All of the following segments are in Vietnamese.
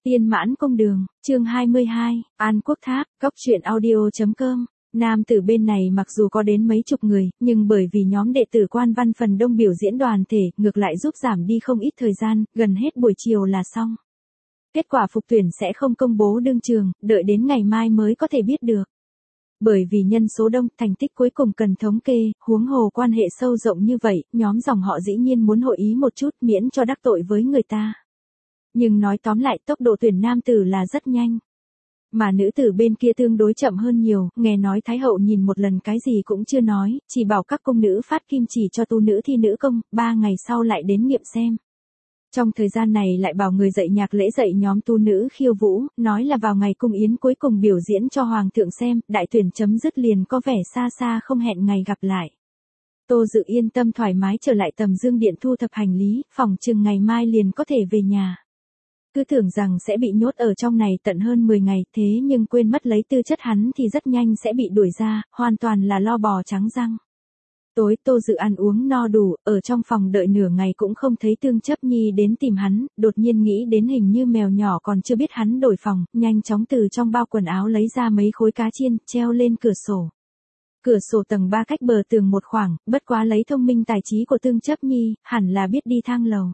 Tiên Mãn Cung Đường, chương 22, An Quốc Tháp, Cóc Truyện Audio.com. Nam tử bên này mặc dù có đến mấy chục người, nhưng bởi vì nhóm đệ tử Quan Văn phần đông biểu diễn đoàn thể, ngược lại giúp giảm đi không ít thời gian, gần hết buổi chiều là xong. Kết quả phục tuyển sẽ không công bố đương trường, đợi đến ngày mai mới có thể biết được. Bởi vì nhân số đông, thành tích cuối cùng cần thống kê, huống hồ quan hệ sâu rộng như vậy, nhóm dòng họ dĩ nhiên muốn hội ý một chút miễn cho đắc tội với người ta. Nhưng nói tóm lại tốc độ tuyển nam tử là rất nhanh. Mà nữ tử bên kia tương đối chậm hơn nhiều, nghe nói Thái hậu nhìn một lần cái gì cũng chưa nói, chỉ bảo các cung nữ phát kim chỉ cho tu nữ thi nữ công, 3 ngày sau lại đến nghiệm xem. Trong thời gian này lại bảo người dạy nhạc lễ dạy nhóm tu nữ khiêu vũ, nói là vào ngày cung yến cuối cùng biểu diễn cho hoàng thượng xem, đại tuyển chấm dứt liền có vẻ xa xa không hẹn ngày gặp lại. Tô Dự yên tâm thoải mái trở lại Tầm Dương Điện thu thập hành lý, phòng chừng ngày mai liền có thể về nhà. Cứ tưởng rằng sẽ bị nhốt ở trong này tận hơn 10 ngày, thế nhưng quên mất lấy tư chất hắn thì rất nhanh sẽ bị đuổi ra, hoàn toàn là lo bò trắng răng. Tối Tô Dự ăn uống no đủ, ở trong phòng đợi nửa ngày cũng không thấy Tương Chấp Nhi đến tìm hắn, đột nhiên nghĩ đến hình như mèo nhỏ còn chưa biết hắn đổi phòng, nhanh chóng từ trong bao quần áo lấy ra mấy khối cá chiên, treo lên cửa sổ. Cửa sổ tầng 3 cách bờ tường một khoảng, bất quá lấy thông minh tài trí của Tương Chấp Nhi, hẳn là biết đi thang lầu.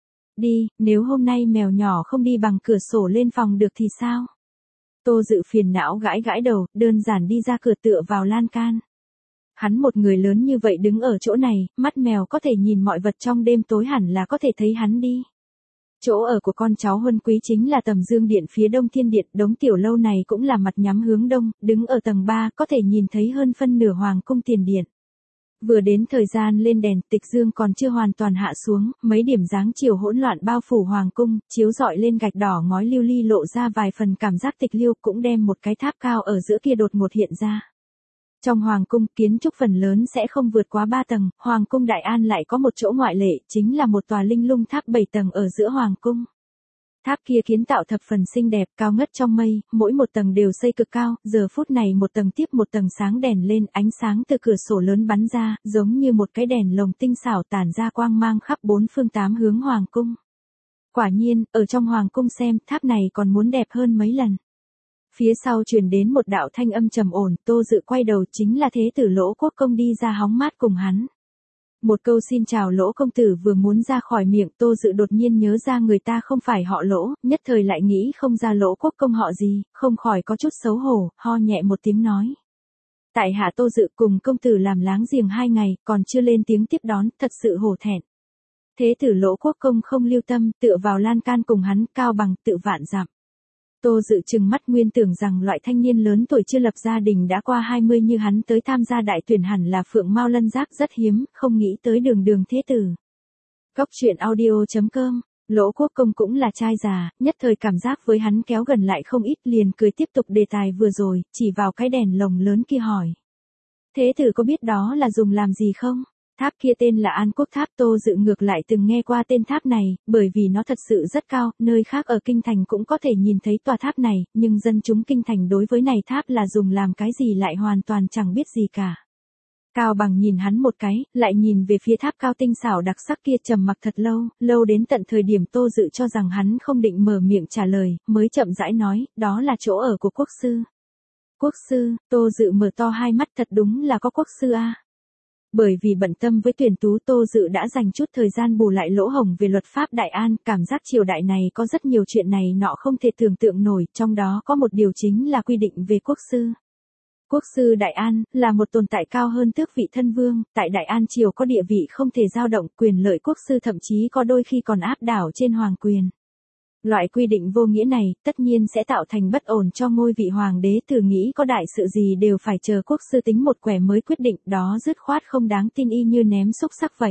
Đi, nếu hôm nay mèo nhỏ không đi bằng cửa sổ lên phòng được thì sao? Tô Dự phiền não gãi gãi đầu, đơn giản đi ra cửa tựa vào lan can. Hắn một người lớn như vậy đứng ở chỗ này, mắt mèo có thể nhìn mọi vật trong đêm tối hẳn là có thể thấy hắn đi. Chỗ ở của con cháu Huân Quý chính là Tầm Dương Điện phía Đông Thiên Điện, đống tiểu lâu này cũng là mặt nhắm hướng đông, đứng ở tầng 3 có thể nhìn thấy hơn phân nửa hoàng cung tiền điện. Vừa đến thời gian lên đèn, tịch dương còn chưa hoàn toàn hạ xuống, mấy điểm dáng chiều hỗn loạn bao phủ hoàng cung, chiếu rọi lên gạch đỏ ngói lưu ly lộ ra vài phần cảm giác tịch liêu, cũng đem một cái tháp cao ở giữa kia đột ngột hiện ra. Trong hoàng cung, kiến trúc phần lớn sẽ không vượt quá 3 tầng, hoàng cung Đại An lại có một chỗ ngoại lệ, chính là một tòa linh lung tháp 7 tầng ở giữa hoàng cung. Tháp kia kiến tạo thập phần xinh đẹp, cao ngất trong mây, mỗi một tầng đều xây cực cao, giờ phút này một tầng tiếp một tầng sáng đèn lên, ánh sáng từ cửa sổ lớn bắn ra, giống như một cái đèn lồng tinh xảo tản ra quang mang khắp 4 phương 8 hướng hoàng cung. Quả nhiên, ở trong hoàng cung xem, tháp này còn muốn đẹp hơn mấy lần. Phía sau truyền đến một đạo thanh âm trầm ổn, Tô Dự quay đầu chính là Thế tử Lỗ Quốc Công đi ra hóng mát cùng hắn. Một câu xin chào Lỗ công tử vừa muốn ra khỏi miệng, Tô Dự đột nhiên nhớ ra người ta không phải họ Lỗ, nhất thời lại nghĩ không ra Lỗ Quốc Công họ gì, không khỏi có chút xấu hổ, ho nhẹ một tiếng nói. Tại hạ Tô Dự cùng công tử làm láng giềng 2 ngày, còn chưa lên tiếng tiếp đón, thật sự hổ thẹn. Thế tử Lỗ Quốc Công không lưu tâm, tựa vào lan can cùng hắn, cao bằng tự vạn dặm. Tô Dự trừng mắt nguyên tưởng rằng loại thanh niên lớn tuổi chưa lập gia đình đã qua 20 như hắn tới tham gia đại tuyển hẳn là phượng mao lân giác rất hiếm, không nghĩ tới đường thế tử. Cóc Truyện Audio.com, Lỗ Quốc Công cũng là trai già, nhất thời cảm giác với hắn kéo gần lại không ít, liền cười tiếp tục đề tài vừa rồi, chỉ vào cái đèn lồng lớn kia hỏi. Thế tử có biết đó là dùng làm gì không? Tháp kia tên là An Quốc Tháp. Tô Dự ngược lại từng nghe qua tên tháp này, bởi vì nó thật sự rất cao, nơi khác ở kinh thành cũng có thể nhìn thấy tòa tháp này, nhưng dân chúng kinh thành đối với này tháp là dùng làm cái gì lại hoàn toàn chẳng biết gì cả. Cao Bằng nhìn hắn một cái, lại nhìn về phía tháp cao tinh xảo đặc sắc kia, trầm mặc thật lâu đến tận thời điểm Tô Dự cho rằng hắn không định mở miệng trả lời, mới chậm rãi nói, đó là chỗ ở của quốc sư. Quốc sư? Tô Dự mở to hai mắt, thật đúng là có quốc sư a. Bởi vì bận tâm với tuyển tú, Tô Dự đã dành chút thời gian bù lại lỗ hổng về luật pháp Đại An, cảm giác triều đại này có rất nhiều chuyện này nọ không thể tưởng tượng nổi, trong đó có một điều chính là quy định về quốc sư. Quốc sư Đại An là một tồn tại cao hơn tước vị thân vương, tại Đại An triều có địa vị không thể dao động, quyền lợi quốc sư thậm chí có đôi khi còn áp đảo trên hoàng quyền. Loại quy định vô nghĩa này, tất nhiên sẽ tạo thành bất ổn cho ngôi vị hoàng đế, từ nghĩ có đại sự gì đều phải chờ quốc sư tính một quẻ mới quyết định, đó dứt khoát không đáng tin, y như ném xúc sắc vậy.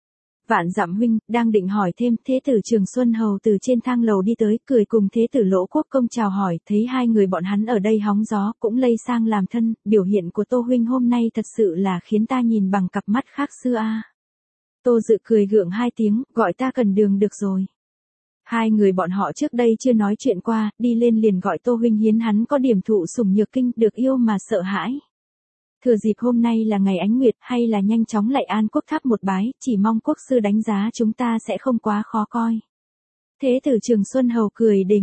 Vạn Dặm huynh, đang định hỏi thêm, Thế tử Trường Xuân Hầu từ trên thang lầu đi tới, cười cùng Thế tử Lỗ Quốc Công chào hỏi, thấy hai người bọn hắn ở đây hóng gió, cũng lây sang làm thân, biểu hiện của Tô huynh hôm nay thật sự là khiến ta nhìn bằng cặp mắt khác xưa a. Tô Dự cười gượng 2 tiếng, gọi ta Cần Đường được rồi. Hai người bọn họ trước đây chưa nói chuyện qua, đi lên liền gọi Tô huynh hiến hắn có điểm thụ sủng nhược kinh, được yêu mà sợ hãi. Thừa dịp hôm nay là ngày ánh nguyệt, hay là nhanh chóng lại An Quốc Tháp một bái, chỉ mong quốc sư đánh giá chúng ta sẽ không quá khó coi. Thế tử Trường Xuân Hầu cười đề nghị.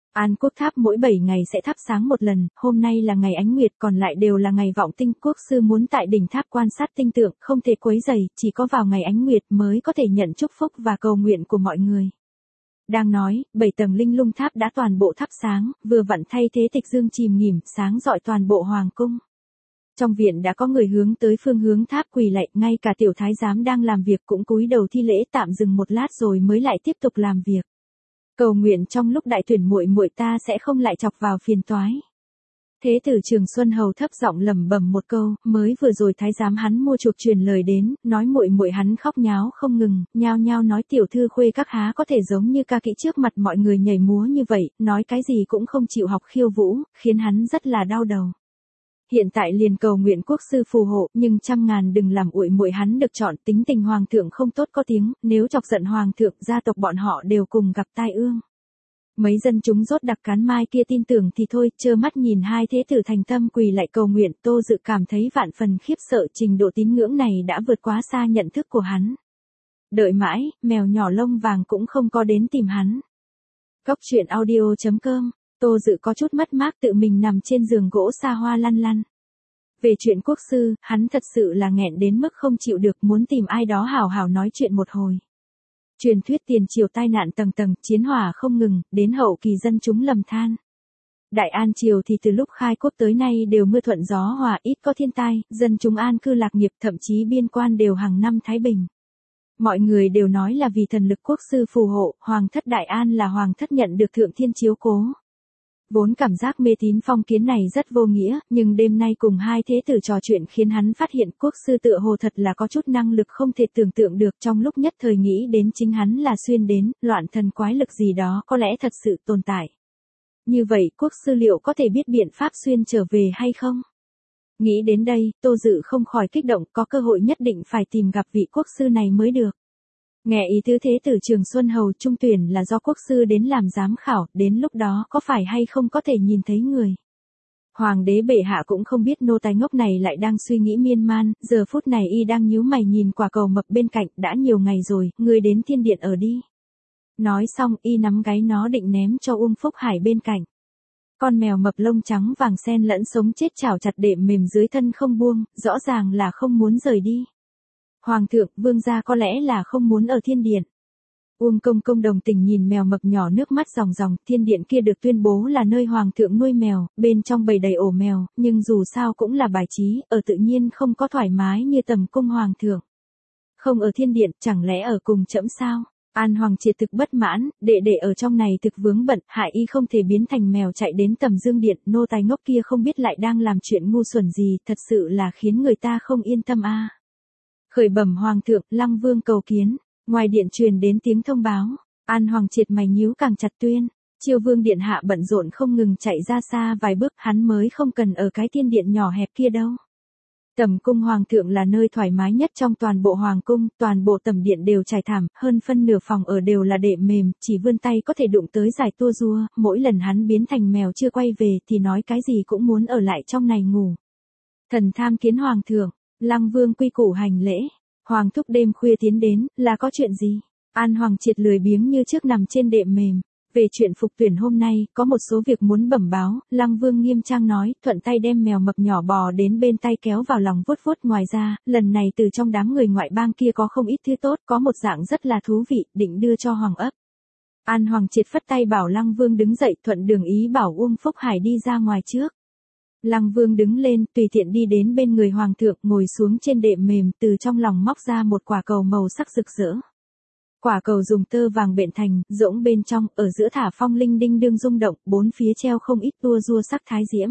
An Quốc Tháp mỗi 7 ngày sẽ thắp sáng một lần, hôm nay là ngày ánh nguyệt còn lại đều là ngày vọng tinh. Quốc sư muốn tại đỉnh tháp quan sát tinh tượng, không thể quấy rầy, chỉ có vào ngày ánh nguyệt mới có thể nhận chúc phúc và cầu nguyện của mọi người. Đang nói, 7 tầng linh lung tháp đã toàn bộ thắp sáng, vừa vặn thay thế tịch dương chìm nghỉm, sáng rọi toàn bộ hoàng cung. Trong viện đã có người hướng tới phương hướng tháp quỳ lạy, ngay cả tiểu thái giám đang làm việc cũng cúi đầu thi lễ, tạm dừng một lát rồi mới lại tiếp tục làm việc. Cầu nguyện trong lúc đại tuyển muội muội ta sẽ không lại chọc vào phiền toái. Thế tử Trường Xuân Hầu thấp giọng lẩm bẩm một câu, mới vừa rồi thái giám hắn mua chuộc truyền lời đến, nói muội muội hắn khóc nháo không ngừng, nhao nhao nói tiểu thư khuê các há có thể giống như ca kỹ trước mặt mọi người nhảy múa như vậy, nói cái gì cũng không chịu học khiêu vũ, khiến hắn rất là đau đầu. Hiện tại liền cầu nguyện quốc sư phù hộ, nhưng trăm ngàn đừng làm uội muội hắn được chọn, tính tình hoàng thượng không tốt có tiếng, nếu chọc giận hoàng thượng, gia tộc bọn họ đều cùng gặp tai ương. Mấy dân chúng rốt đặc cán mai kia tin tưởng thì thôi, trơ mắt nhìn hai thế tử thành tâm quỳ lại cầu nguyện, Tô Dự cảm thấy vạn phần khiếp sợ, trình độ tín ngưỡng này đã vượt quá xa nhận thức của hắn. Đợi mãi, mèo nhỏ lông vàng cũng không có đến tìm hắn. Cóc truyện audio.com, Tô Dự có chút mất mát tự mình nằm trên giường gỗ xa hoa lăn lăn. Về chuyện quốc sư, hắn thật sự là nghẹn đến mức không chịu được, muốn tìm ai đó hào hào nói chuyện một hồi. Truyền thuyết tiền triều tai nạn tầng tầng, chiến hỏa không ngừng, đến hậu kỳ dân chúng lầm than. Đại An triều thì từ lúc khai quốc tới nay đều mưa thuận gió hòa, ít có thiên tai, dân chúng an cư lạc nghiệp, thậm chí biên quan đều hàng năm thái bình. Mọi người đều nói là vì thần lực quốc sư phù hộ, hoàng thất Đại An là hoàng thất nhận được thượng thiên chiếu cố. Vốn cảm giác mê tín phong kiến này rất vô nghĩa, nhưng đêm nay cùng hai thế tử trò chuyện khiến hắn phát hiện quốc sư tựa hồ thật là có chút năng lực không thể tưởng tượng được, trong lúc nhất thời nghĩ đến chính hắn là xuyên đến, loạn thần quái lực gì đó có lẽ thật sự tồn tại. Như vậy quốc sư liệu có thể biết biện pháp xuyên trở về hay không? Nghĩ đến đây, Tô Dự không khỏi kích động, có cơ hội nhất định phải tìm gặp vị quốc sư này mới được. Nghe ý tứ thế tử Trường Xuân Hầu trung tuyển là do quốc sư đến làm giám khảo, đến lúc đó có phải hay không có thể nhìn thấy người. Hoàng đế bệ hạ cũng không biết nô tài ngốc này lại đang suy nghĩ miên man, giờ phút này y đang nhíu mày nhìn quả cầu mập bên cạnh, đã nhiều ngày rồi, ngươi đến thiên điện ở đi. Nói xong y nắm gáy nó định ném cho Uông Phúc Hải bên cạnh. Con mèo mập lông trắng vàng xen lẫn sống chết chảo chặt đệm mềm dưới thân không buông, rõ ràng là không muốn rời đi. Hoàng thượng, vương gia có lẽ là không muốn ở thiên điện. Uông công công đồng tình nhìn mèo mập nhỏ nước mắt ròng ròng, thiên điện kia được tuyên bố là nơi hoàng thượng nuôi mèo, bên trong bầy đầy ổ mèo, nhưng dù sao cũng là bài trí, ở tự nhiên không có thoải mái như tầm cung hoàng thượng. Không ở thiên điện, chẳng lẽ ở cùng trẫm sao? An Hoàng Triệt thực bất mãn, đệ ở trong này thực vướng bận, hại y không thể biến thành mèo chạy đến tầm dương điện, nô tài ngốc kia không biết lại đang làm chuyện ngu xuẩn gì, thật sự là khiến người ta không yên tâm a. Khởi bẩm hoàng thượng, Lăng Vương cầu kiến. Ngoài điện truyền đến tiếng thông báo. An Hoàng Triệt mày nhíu càng chặt tuyên. Chiêu Vương điện hạ bận rộn không ngừng chạy ra xa vài bước, hắn mới không cần ở cái thiên điện nhỏ hẹp kia đâu. Tầm cung hoàng thượng là nơi thoải mái nhất trong toàn bộ hoàng cung, toàn bộ tầm điện đều trải thảm, hơn phân nửa phòng ở đều là đệm mềm, chỉ vươn tay có thể đụng tới giải tua rua, mỗi lần hắn biến thành mèo chưa quay về thì nói cái gì cũng muốn ở lại trong này ngủ. Thần tham kiến hoàng thượng. Lăng Vương quy củ hành lễ. Hoàng thúc đêm khuya tiến đến, là có chuyện gì? An Hoàng Triệt lười biếng như trước nằm trên đệm mềm. Về chuyện phục tuyển hôm nay, có một số việc muốn bẩm báo, Lăng Vương nghiêm trang nói, thuận tay đem mèo mập nhỏ bò đến bên tay kéo vào lòng vuốt vuốt. Ngoài ra, lần này từ trong đám người ngoại bang kia có không ít thứ tốt, có một dạng rất là thú vị, định đưa cho Hoàng ấp. An Hoàng Triệt phất tay bảo Lăng Vương đứng dậy, thuận đường ý bảo Uông Phúc Hải đi ra ngoài trước. Lăng Vương đứng lên, tùy tiện đi đến bên người hoàng thượng, ngồi xuống trên đệm mềm, từ trong lòng móc ra một quả cầu màu sắc rực rỡ. Quả cầu dùng tơ vàng bện thành, rỗng bên trong, ở giữa thả phong linh đinh đương rung động, bốn phía treo không ít tua rua sắc thái diễm.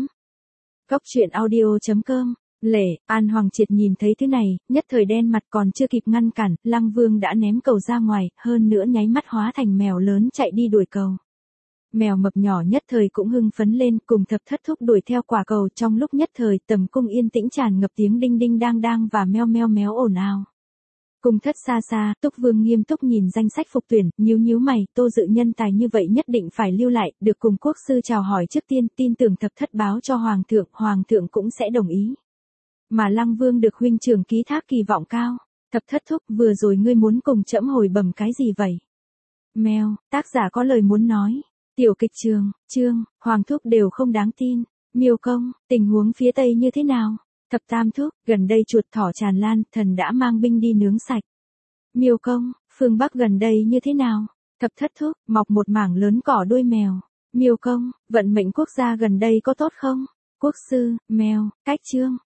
Cóc truyện audio.com. An Hoàng Triệt nhìn thấy thứ này, nhất thời đen mặt, còn chưa kịp ngăn cản, Lăng Vương đã ném cầu ra ngoài, hơn nữa nháy mắt hóa thành mèo lớn chạy đi đuổi cầu. Mèo mập nhỏ nhất thời cũng hưng phấn lên, cùng thập thất thúc đuổi theo quả cầu, trong lúc nhất thời tầm cung yên tĩnh tràn ngập tiếng đinh đinh đang đang và meo meo méo ồn ào. Cung thất xa xa, Túc Vương nghiêm túc nhìn danh sách phục tuyển, nhíu mày, Tô Dự nhân tài như vậy nhất định phải lưu lại, được cùng quốc sư chào hỏi trước tiên, tin tưởng thập thất báo cho hoàng thượng cũng sẽ đồng ý. Mà Lăng Vương được huynh trưởng ký thác kỳ vọng cao. Thập thất thúc, vừa rồi ngươi muốn cùng trẫm hồi bẩm cái gì vậy? Mèo, tác giả có lời muốn nói. Tiểu kịch trường, Trương, Hoàng thúc đều không đáng tin. Miêu công, tình huống phía Tây như thế nào? Thập tam thúc, gần đây chuột thỏ tràn lan, thần đã mang binh đi nướng sạch. Miêu công, phương Bắc gần đây như thế nào? Thập thất thúc, mọc một mảng lớn cỏ đuôi mèo. Miêu công, vận mệnh quốc gia gần đây có tốt không? Quốc sư, mèo, cách Trương.